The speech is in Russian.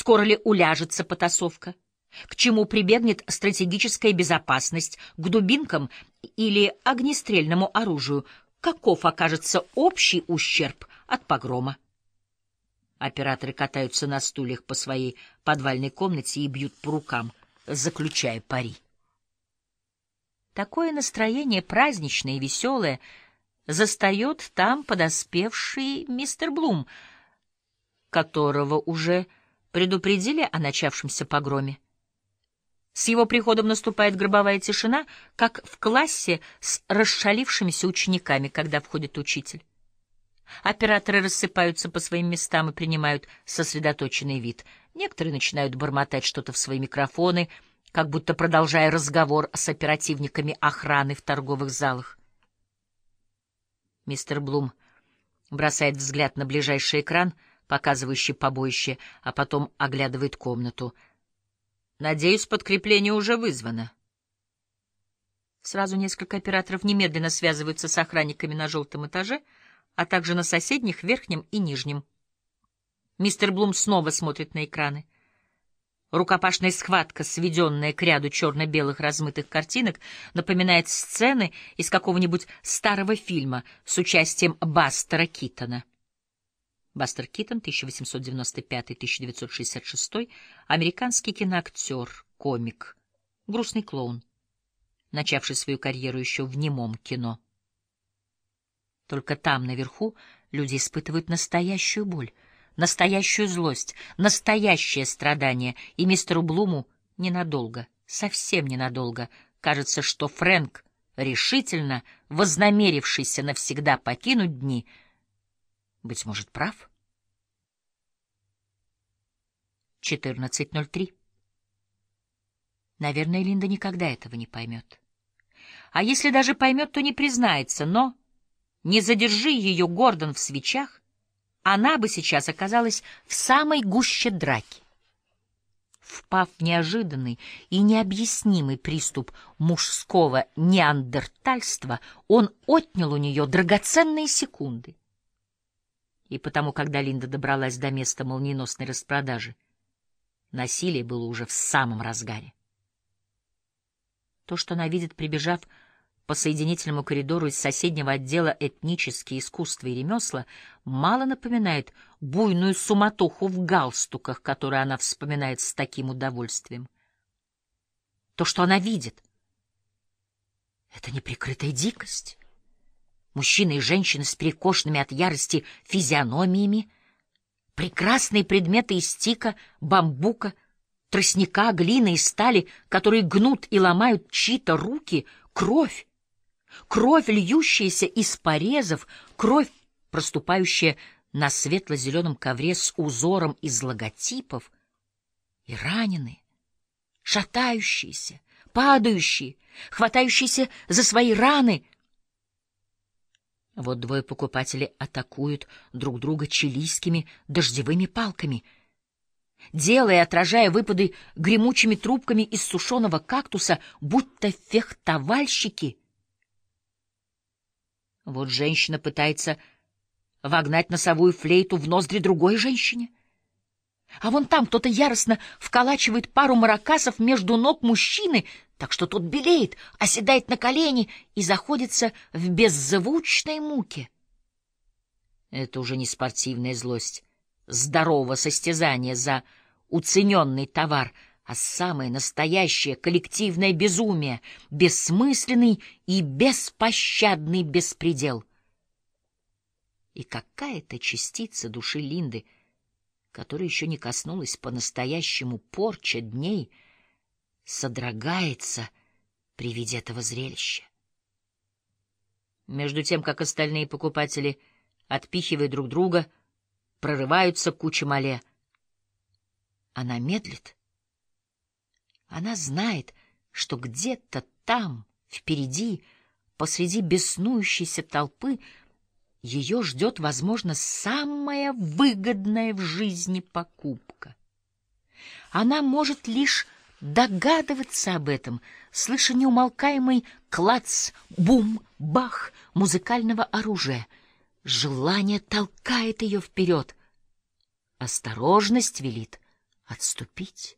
Скоро ли уляжется потасовка? К чему прибегнет стратегическая безопасность? К дубинкам или огнестрельному оружию? Каков окажется общий ущерб от погрома? Операторы катаются на стульях по своей подвальной комнате и бьют по рукам, заключая пари. Такое настроение, праздничное и веселое, застает там подоспевший мистер Блум, которого уже предупредили о начавшемся погроме. С его приходом наступает гробовая тишина, как в классе с расшалившимися учениками, когда входит учитель. Операторы рассыпаются по своим местам и принимают сосредоточенный вид. Некоторые начинают бормотать что-то в свои микрофоны, как будто продолжая разговор с оперативниками охраны в торговых залах. Мистер Блум бросает взгляд на ближайший экран, показывающий побоище, а потом оглядывает комнату. «Надеюсь, подкрепление уже вызвано». Сразу несколько операторов немедленно связываются с охранниками на желтом этаже, а также на соседних, верхнем и нижнем. Мистер Блум снова смотрит на экраны. Рукопашная схватка, сведенная к ряду черно-белых размытых картинок, напоминает сцены из какого-нибудь старого фильма с участием Бастера Китона. Бастер Китон, 1895-1966, американский киноактер, комик, грустный клоун, начавший свою карьеру еще в немом кино. Только там, наверху, люди испытывают настоящую боль, настоящую злость, настоящее страдание, и мистеру Блуму ненадолго, совсем ненадолго, кажется, что Фрэнк, решительно вознамерившийся навсегда покинуть дни, быть может, прав? 14:03. Наверное, Линда никогда этого не поймет. А если даже поймет, то не признается, но не задержи ее Гордон в свечах, она бы сейчас оказалась в самой гуще драки. Впав в неожиданный и необъяснимый приступ мужского неандертальства, он отнял у нее драгоценные секунды. И потому, когда Линда добралась до места молниеносной распродажи, насилие было уже в самом разгаре. То, что она видит, прибежав по соединительному коридору из соседнего отдела «Этнические искусства и ремесла», мало напоминает буйную суматоху в галстуках, которую она вспоминает с таким удовольствием. То, что она видит, — это неприкрытая дикость. Мужчины и женщины с перекошенными от ярости физиономиями, прекрасные предметы из тика, бамбука, тростника, глины и стали, которые гнут и ломают чьи-то руки, кровь, кровь, льющаяся из порезов, кровь, проступающая на светло-зеленом ковре с узором из логотипов, и раненые, шатающиеся, падающие, хватающиеся за свои раны. Вот двое покупателей атакуют друг друга чилийскими дождевыми палками, делая и отражая выпады гремучими трубками из сушеного кактуса, будто фехтовальщики. Вот женщина пытается вогнать носовую флейту в ноздри другой женщине. А вон там кто-то яростно вколачивает пару маракасов между ног мужчины, так что тот белеет, оседает на колени и заходится в беззвучной муке. Это уже не спортивная злость здорового состязания за уцененный товар, а самое настоящее коллективное безумие, бессмысленный и беспощадный беспредел. И какая-то частица души Линды, которая еще не коснулась по-настоящему порча дней, содрогается при виде этого зрелища. Между тем, как остальные покупатели, отпихивая друг друга, прорываются к куче мале, она медлит. Она знает, что где-то там, впереди, посреди беснующейся толпы, ее ждет, возможно, самая выгодная в жизни покупка. Она может лишь догадываться об этом, слыша неумолкаемый клац, бум, бах музыкального оружия. Желание толкает ее вперед. Осторожность велит отступить.